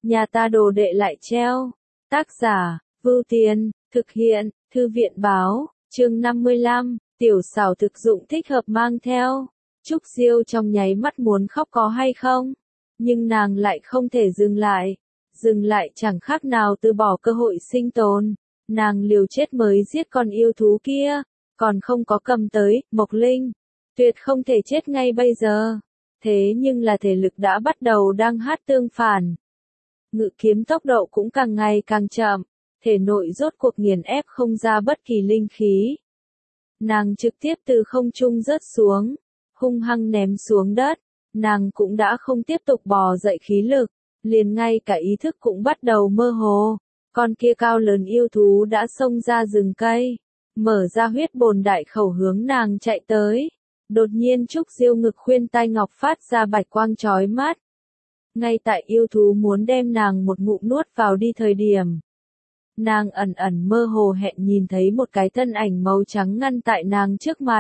nhà ta đồ đệ lại treo. Tác giả, Vưu Tiền, thực hiện, Thư viện báo, chương 55, tiểu xảo thực dụng thích hợp mang theo. Trúc Diêu trong nháy mắt muốn khóc có hay không? Nhưng nàng lại không thể dừng lại. Dừng lại chẳng khác nào từ bỏ cơ hội sinh tồn. Nàng liều chết mới giết con yêu thú kia, còn không có cầm tới, Mộc Linh. Tuyệt không thể chết ngay bây giờ. Thế nhưng là thể lực đã bắt đầu đang hát tương phản. Ngự kiếm tốc độ cũng càng ngày càng chậm, thể nội rốt cuộc nghiền ép không ra bất kỳ linh khí. Nàng trực tiếp từ không trung rớt xuống, hung hăng ném xuống đất, nàng cũng đã không tiếp tục bò dậy khí lực, liền ngay cả ý thức cũng bắt đầu mơ hồ. Con kia cao lớn yêu thú đã xông ra rừng cây, mở ra huyết bồn đại khẩu hướng nàng chạy tới. Đột nhiên Trúc Diêu ngực khuyên tai ngọc phát ra bạch quang chói mắt. Ngay tại yêu thú muốn đem nàng một ngụm nuốt vào đi thời điểm, nàng ẩn ẩn mơ hồ hẹn nhìn thấy một cái thân ảnh màu trắng ngăn tại nàng trước mặt.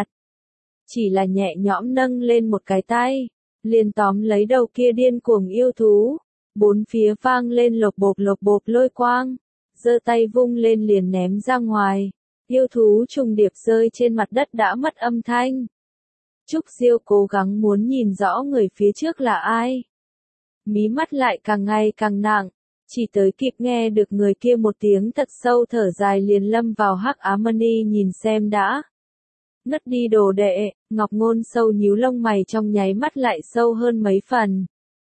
Chỉ là nhẹ nhõm nâng lên một cái tay, liền tóm lấy đầu kia điên cuồng yêu thú. Bốn phía vang lên lộc bộp lôi quang, giơ tay vung lên liền ném ra ngoài. Yêu thú trùng điệp rơi trên mặt đất đã mất âm thanh. Trúc Diêu cố gắng muốn nhìn rõ người phía trước là ai. Mí mắt lại càng ngày càng nặng, chỉ tới kịp nghe được người kia một tiếng thật sâu thở dài liền lâm vào hắc ám mani nhìn xem đã. Ngất đi đồ đệ, Ngọc Ngôn sâu nhíu lông mày trong nháy mắt lại sâu hơn mấy phần.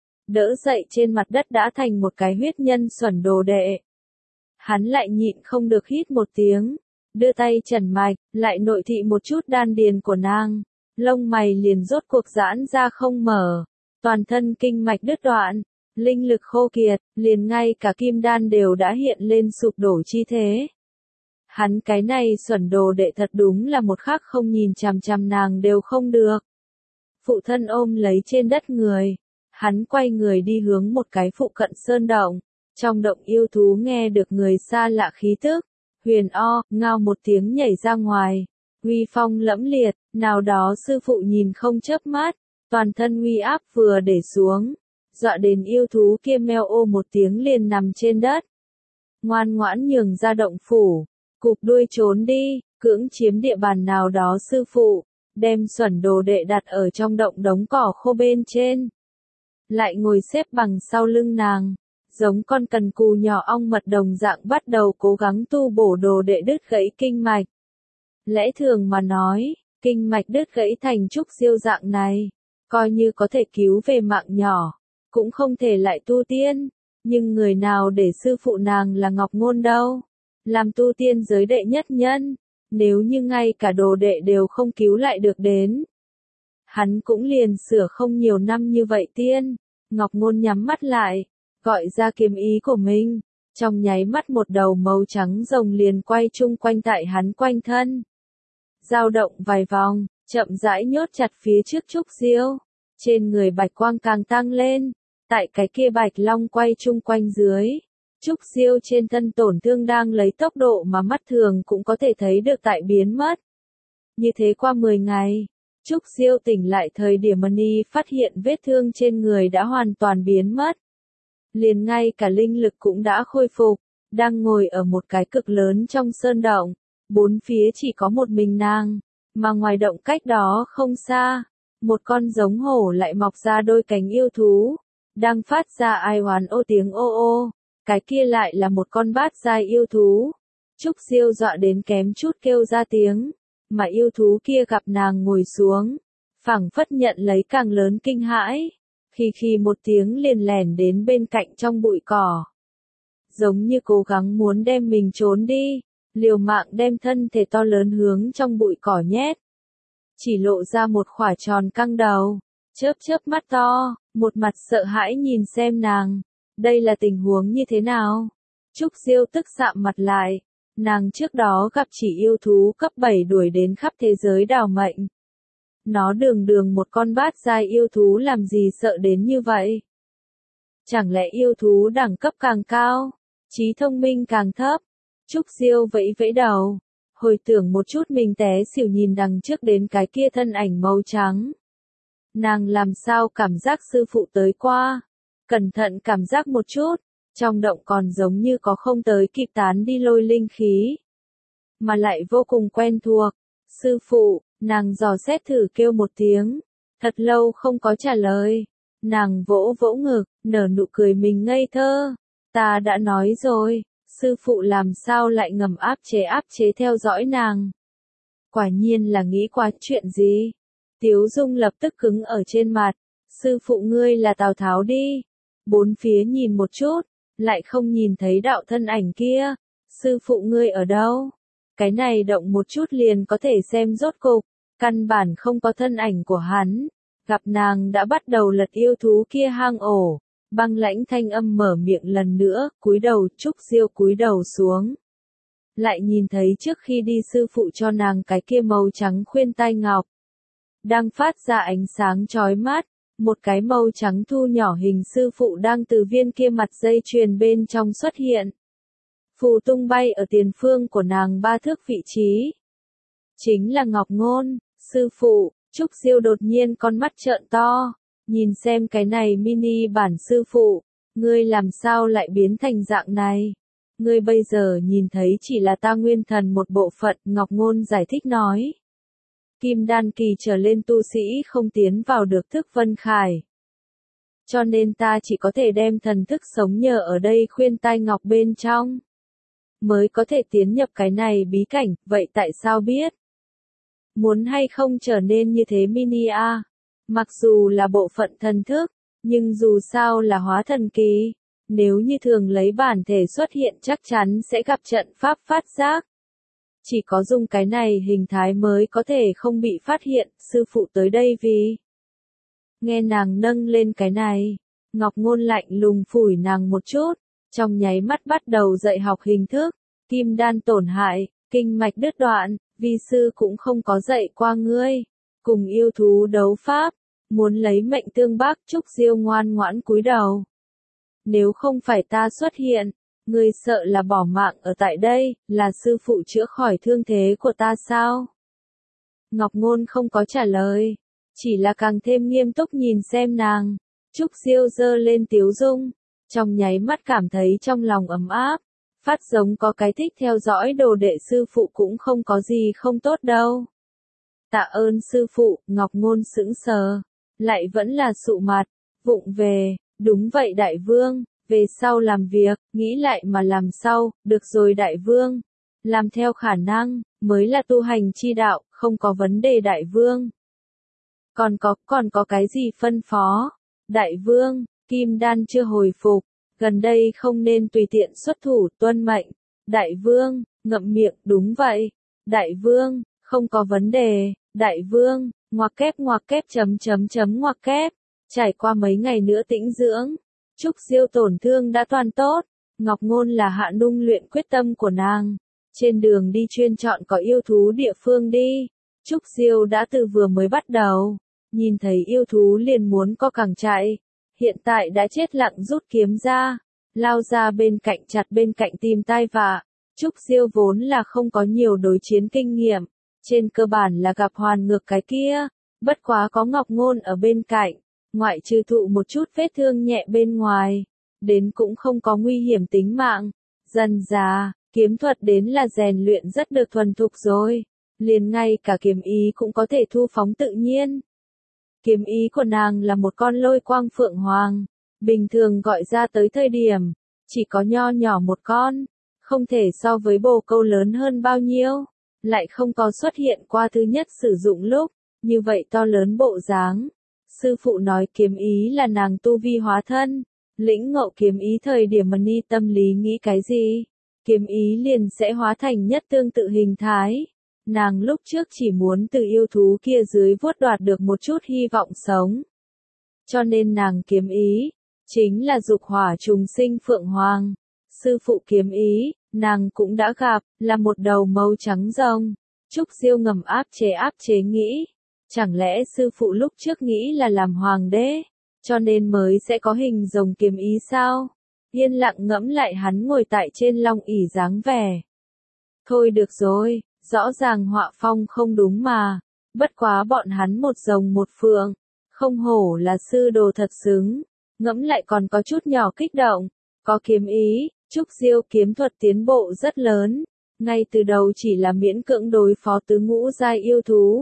Đỡ dậy trên mặt đất đã thành một cái huyết nhân xuẩn đồ đệ. Hắn lại nhịn không được hít một tiếng, đưa tay trần mạch, lại nội thị một chút đan điền của nàng. Lông mày liền rốt cuộc giãn ra không mở, toàn thân kinh mạch đứt đoạn, linh lực khô kiệt, liền ngay cả kim đan đều đã hiện lên sụp đổ chi thế. Hắn cái này xuẩn đồ đệ thật đúng là một khắc không nhìn chằm chằm nàng đều không được. Phụ thân ôm lấy trên đất người, hắn quay người đi hướng một cái phụ cận sơn động, trong động yêu thú nghe được người xa lạ khí tức, huyền ngao một tiếng nhảy ra ngoài. Uy phong lẫm liệt, nào đó sư phụ nhìn không chớp mắt, toàn thân uy áp vừa để xuống, dọa đến yêu thú kia meo ô một tiếng liền nằm trên đất. Ngoan ngoãn nhường ra động phủ, cụp đuôi trốn đi, cưỡng chiếm địa bàn nào đó sư phụ, đem xuẩn đồ đệ đặt ở trong động đống cỏ khô bên trên. Lại ngồi xếp bằng sau lưng nàng, giống con cần cù nhỏ ong mật đồng dạng bắt đầu cố gắng tu bổ đồ đệ đứt gãy kinh mạch. Lẽ thường mà nói, kinh mạch đứt gãy thành Trúc Diêu dạng này, coi như có thể cứu về mạng nhỏ, cũng không thể lại tu tiên, nhưng người nào để sư phụ nàng là Ngọc Ngôn đâu, làm tu tiên giới đệ nhất nhân, nếu như ngay cả đồ đệ đều không cứu lại được đến. Hắn cũng liền sửa không nhiều năm như vậy tiên. Ngọc Ngôn nhắm mắt lại, gọi ra kiếm ý của mình, trong nháy mắt một đầu màu trắng rồng liền quay chung quanh tại hắn quanh thân. Dao động vài vòng, chậm rãi nhốt chặt phía trước Trúc Diêu, trên người bạch quang càng tăng lên, tại cái kia bạch long quay chung quanh dưới. Trúc Diêu trên thân tổn thương đang lấy tốc độ mà mắt thường cũng có thể thấy được tại biến mất. Như thế qua 10 ngày, Trúc Diêu tỉnh lại thời điểm Mani phát hiện vết thương trên người đã hoàn toàn biến mất. Liền ngay cả linh lực cũng đã khôi phục, đang ngồi ở một cái cực lớn trong sơn động, bốn phía chỉ có một mình nàng, mà ngoài động cách đó không xa, một con giống hổ lại mọc ra đôi cánh yêu thú, đang phát ra ai oán ô tiếng ô ô, cái kia lại là một con bát giai yêu thú. Trúc Diêu dọa đến kém chút kêu ra tiếng, mà yêu thú kia gặp nàng ngồi xuống, phảng phất nhận lấy càng lớn kinh hãi, khi một tiếng liền lẻn đến bên cạnh trong bụi cỏ. Giống như cố gắng muốn đem mình trốn đi, liều mạng đem thân thể to lớn hướng trong bụi cỏ nhét. Chỉ lộ ra một khỏa tròn căng đầu, chớp mắt to, một mặt sợ hãi nhìn xem nàng. Đây là tình huống như thế nào? Trúc Diêu tức sạm mặt lại. Nàng trước đó gặp chỉ yêu thú cấp 7 đuổi đến khắp thế giới đào mệnh. Nó đường một con bát giai yêu thú làm gì sợ đến như vậy? Chẳng lẽ yêu thú đẳng cấp càng cao, trí thông minh càng thấp? Trúc Diêu vẫy vẫy đầu, hồi tưởng một chút mình té xỉu nhìn đằng trước đến cái kia thân ảnh màu trắng. Nàng làm sao cảm giác sư phụ tới qua? Cẩn thận cảm giác một chút, Trong động còn giống như có không tới kịp tán đi lôi linh khí, mà lại vô cùng quen thuộc. Sư phụ, nàng dò xét thử kêu một tiếng, thật lâu không có trả lời. Nàng vỗ vỗ ngực, nở nụ cười mình ngây thơ. Ta đã nói rồi, sư phụ làm sao lại ngầm áp chế theo dõi nàng. Quả nhiên là nghĩ qua chuyện gì. Tiếu Dung lập tức cứng ở trên mặt. Sư phụ ngươi là Tào Tháo đi. Bốn phía nhìn một chút, lại không nhìn thấy đạo thân ảnh kia. Sư phụ ngươi ở đâu? Cái này động một chút liền có thể xem rốt cục, căn bản không có thân ảnh của hắn. Gặp nàng đã bắt đầu lật yêu thú kia hang ổ. Băng lãnh thanh âm mở miệng lần nữa, cúi đầu. Trúc Diêu cúi đầu xuống. Lại nhìn thấy trước khi đi sư phụ cho nàng cái kia màu trắng khuyên tai ngọc. Đang phát ra ánh sáng chói mắt, một cái màu trắng thu nhỏ hình sư phụ đang từ viên kia mặt dây chuyền bên trong xuất hiện. Phù tung bay ở tiền phương của nàng 3 thước vị trí. Chính là Ngọc Ngôn, sư phụ. Trúc Diêu đột nhiên con mắt trợn to, nhìn xem cái này mini bản sư phụ, ngươi làm sao lại biến thành dạng này? Ngươi bây giờ nhìn thấy chỉ là ta nguyên thần một bộ phận, Ngọc Ngôn giải thích nói. Kim đan kỳ trở lên tu sĩ không tiến vào được thức vân khải. Cho nên ta chỉ có thể đem thần thức sống nhờ ở đây khuyên tai ngọc bên trong. Mới có thể tiến nhập cái này bí cảnh, vậy tại sao biết? Muốn hay không trở nên như thế mini a? Mặc dù là bộ phận thần thức, nhưng dù sao là hóa thần kỳ. Nếu như thường lấy bản thể xuất hiện chắc chắn sẽ gặp trận pháp phát giác. Chỉ có dùng cái này hình thái mới có thể không bị phát hiện, sư phụ tới đây vì. Nghe nàng nâng lên cái này, Ngọc Ngôn lạnh lùng phủi nàng một chút, trong nháy mắt bắt đầu dạy học hình thức, kim đan tổn hại, kinh mạch đứt đoạn, vi sư cũng không có dạy qua ngươi, cùng yêu thú đấu pháp, muốn lấy mệnh tương bác. Trúc Diêu ngoan ngoãn cúi đầu. Nếu không phải ta xuất hiện, ngươi sợ là bỏ mạng ở tại đây, là sư phụ chữa khỏi thương thế của ta sao? Ngọc Ngôn không có trả lời, chỉ là càng thêm nghiêm túc nhìn xem nàng. Trúc Diêu giơ lên Tiếu Dung, trong nháy mắt cảm thấy trong lòng ấm áp, phát giống có cái thích theo dõi đồ đệ sư phụ cũng không có gì không tốt đâu. Tạ ơn sư phụ, Ngọc Ngôn sững sờ, lại vẫn là sụ mặt, vụng về, đúng vậy đại vương, về sau làm việc, nghĩ lại mà làm sau, được rồi đại vương, làm theo khả năng, mới là tu hành chi đạo, không có vấn đề đại vương. Còn có cái gì phân phó? Đại vương, kim đan chưa hồi phục, gần đây không nên tùy tiện xuất thủ, tuân mệnh. Đại vương, ngậm miệng, đúng vậy. Đại vương, không có vấn đề. Đại vương, ngoặc kép ngoặc kép. Trải qua mấy ngày nữa tĩnh dưỡng, Trúc Diêu tổn thương đã toàn tốt. Ngọc Ngôn là hạ nung luyện quyết tâm của nàng. Trên đường đi chuyên chọn có yêu thú địa phương đi. Trúc Diêu đã từ vừa mới bắt đầu, nhìn thấy yêu thú liền muốn co cẳng chạy. Hiện tại đã chết lặng rút kiếm ra, lao ra bên cạnh chặt bên cạnh tìm tai vạ. Trúc Diêu vốn là không có nhiều đối chiến kinh nghiệm, trên cơ bản là gặp hoàn ngược cái kia, bất quá có Ngọc Ngôn ở bên cạnh, ngoại trừ thụ một chút vết thương nhẹ bên ngoài, đến cũng không có nguy hiểm tính mạng. Dần dà, kiếm thuật đến là rèn luyện rất được thuần thục rồi, liền ngay cả kiếm ý cũng có thể thu phóng tự nhiên. Kiếm ý của nàng là một con lôi quang phượng hoàng, bình thường gọi ra tới thời điểm, chỉ có nho nhỏ một con, không thể so với bồ câu lớn hơn bao nhiêu, lại không có xuất hiện qua thứ nhất sử dụng lúc, như vậy to lớn bộ dáng. Sư phụ nói kiếm ý là nàng tu vi hóa thân, lĩnh ngộ kiếm ý thời điểm mà ni tâm lý nghĩ cái gì, kiếm ý liền sẽ hóa thành nhất tương tự hình thái. Nàng lúc trước chỉ muốn từ yêu thú kia dưới vuốt đoạt được một chút hy vọng sống. Cho nên nàng kiếm ý, chính là dục hỏa trùng sinh phượng hoàng. Sư phụ kiếm ý, nàng cũng đã gặp, là một đầu màu trắng rồng. Trúc Diêu ngầm áp chế nghĩ. Chẳng lẽ sư phụ lúc trước nghĩ là làm hoàng đế, cho nên mới sẽ có hình rồng kiếm ý sao? Yên lặng ngẫm lại hắn ngồi tại trên long ỷ dáng vẻ. Thôi được rồi. Rõ ràng họa phong không đúng mà, bất quá bọn hắn một rồng một phượng, không hổ là sư đồ thật xứng, ngẫm lại còn có chút nhỏ kích động, Có kiếm ý, Trúc Diêu kiếm thuật tiến bộ rất lớn, ngay từ đầu chỉ là miễn cưỡng đối phó tứ ngũ giai yêu thú.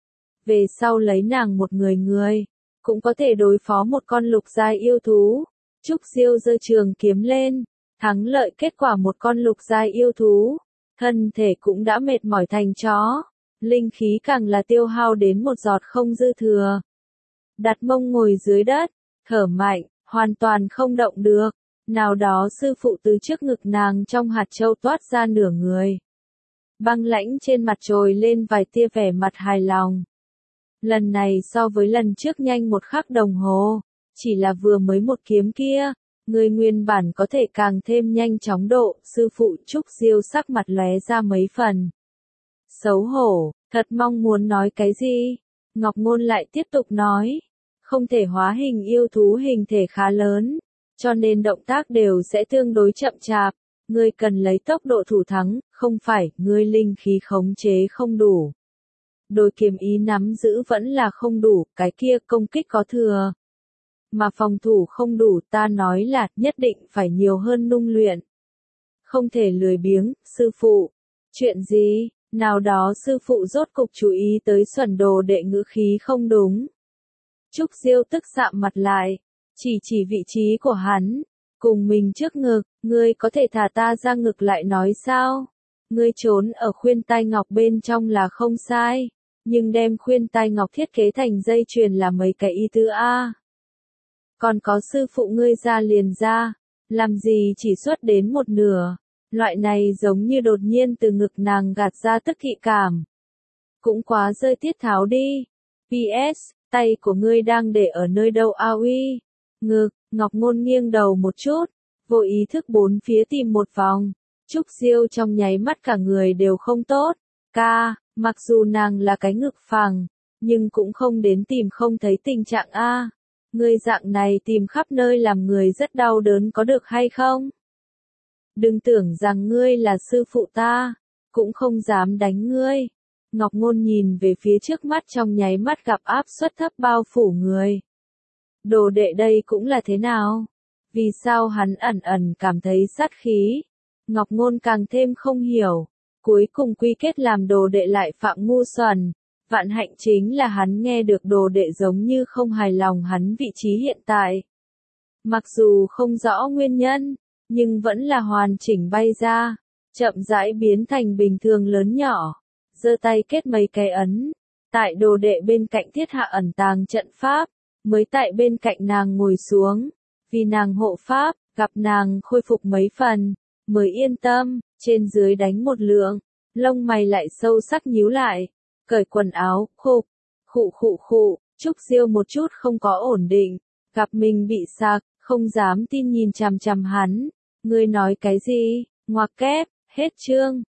Về sau lấy nàng một người, cũng có thể đối phó một con lục giai yêu thú. Trúc Diêu giơ trường kiếm lên, thắng lợi kết quả một con lục giai yêu thú, thân thể cũng đã mệt mỏi thành chó, linh khí càng là tiêu hao đến một giọt không dư thừa. Đặt mông ngồi dưới đất, thở mạnh, hoàn toàn không động được. Nào đó sư phụ từ trước ngực nàng trong hạt châu toát ra nửa người. Băng lãnh trên mặt trồi lên vài tia vẻ mặt hài lòng. Lần này so với lần trước nhanh một khắc đồng hồ, chỉ là vừa mới một kiếm kia, người nguyên bản có thể càng thêm nhanh chóng độ, sư phụ Trúc Diêu sắc mặt lóe ra mấy phần. Xấu hổ, thật mong muốn nói cái gì? Ngọc Ngôn lại tiếp tục nói, không thể hóa hình yêu thú hình thể khá lớn, cho nên động tác đều sẽ tương đối chậm chạp, ngươi cần lấy tốc độ thủ thắng, không phải, ngươi linh khí khống chế không đủ. Đôi kiếm ý nắm giữ vẫn là không đủ, cái kia công kích có thừa. Mà phòng thủ không đủ, ta nói là, nhất định phải nhiều hơn nung luyện. Không thể lười biếng, sư phụ. Chuyện gì? Nào đó sư phụ rốt cục chú ý tới Xuẩn Đồ Đệ ngữ khí không đúng. Trúc Diêu tức sạm mặt lại, chỉ vị trí của hắn, cùng mình trước ngực, ngươi có thể thả ta ra ngực lại nói sao? Ngươi trốn ở khuyên tai ngọc bên trong là không sai, nhưng đem khuyên tai ngọc thiết kế thành dây chuyền là mấy cái ý tứ a. Còn có sư phụ ngươi ra liền ra, làm gì chỉ xuất đến một nửa, loại này giống như đột nhiên từ ngực nàng gạt ra tức thị cảm. Cũng quá rơi tiết tháo đi. PS, tay của ngươi đang để ở nơi đâu a uy? Ngực, Ngọc Ngôn nghiêng đầu một chút, vô ý thức bốn phía tìm một vòng. Trúc Diêu trong nháy mắt cả người đều không tốt. Ca, mặc dù nàng là cái ngực phẳng, nhưng cũng không đến tìm không thấy tình trạng a. Ngươi dạng này tìm khắp nơi làm người rất đau đớn có được hay không? Đừng tưởng rằng ngươi là sư phụ ta, cũng không dám đánh ngươi. Ngọc Ngôn nhìn về phía trước mắt trong nháy mắt gặp áp suất thấp bao phủ người. Đồ đệ đây cũng là thế nào? Vì sao hắn ẩn ẩn cảm thấy sát khí? Ngọc Ngôn càng thêm không hiểu. Cuối cùng quy kết làm đồ đệ lại phạm ngu xuẩn. Vạn hạnh chính là hắn nghe được đồ đệ giống như không hài lòng hắn vị trí hiện tại. Mặc dù không rõ nguyên nhân, nhưng vẫn là hoàn chỉnh bay ra, chậm rãi biến thành bình thường lớn nhỏ, giơ tay kết mấy cái ấn, tại đồ đệ bên cạnh thiết hạ ẩn tàng trận pháp, mới tại bên cạnh nàng ngồi xuống, vì nàng hộ pháp, gặp nàng khôi phục mấy phần, mới yên tâm, trên dưới đánh một lượng, lông mày lại sâu sắc nhíu lại, cởi quần áo, khụ, Trúc Diêu một chút không có ổn định, gặp mình bị sặc, không dám tin nhìn chằm chằm hắn. Ngươi nói cái gì? Ngoặc kép, hết chương.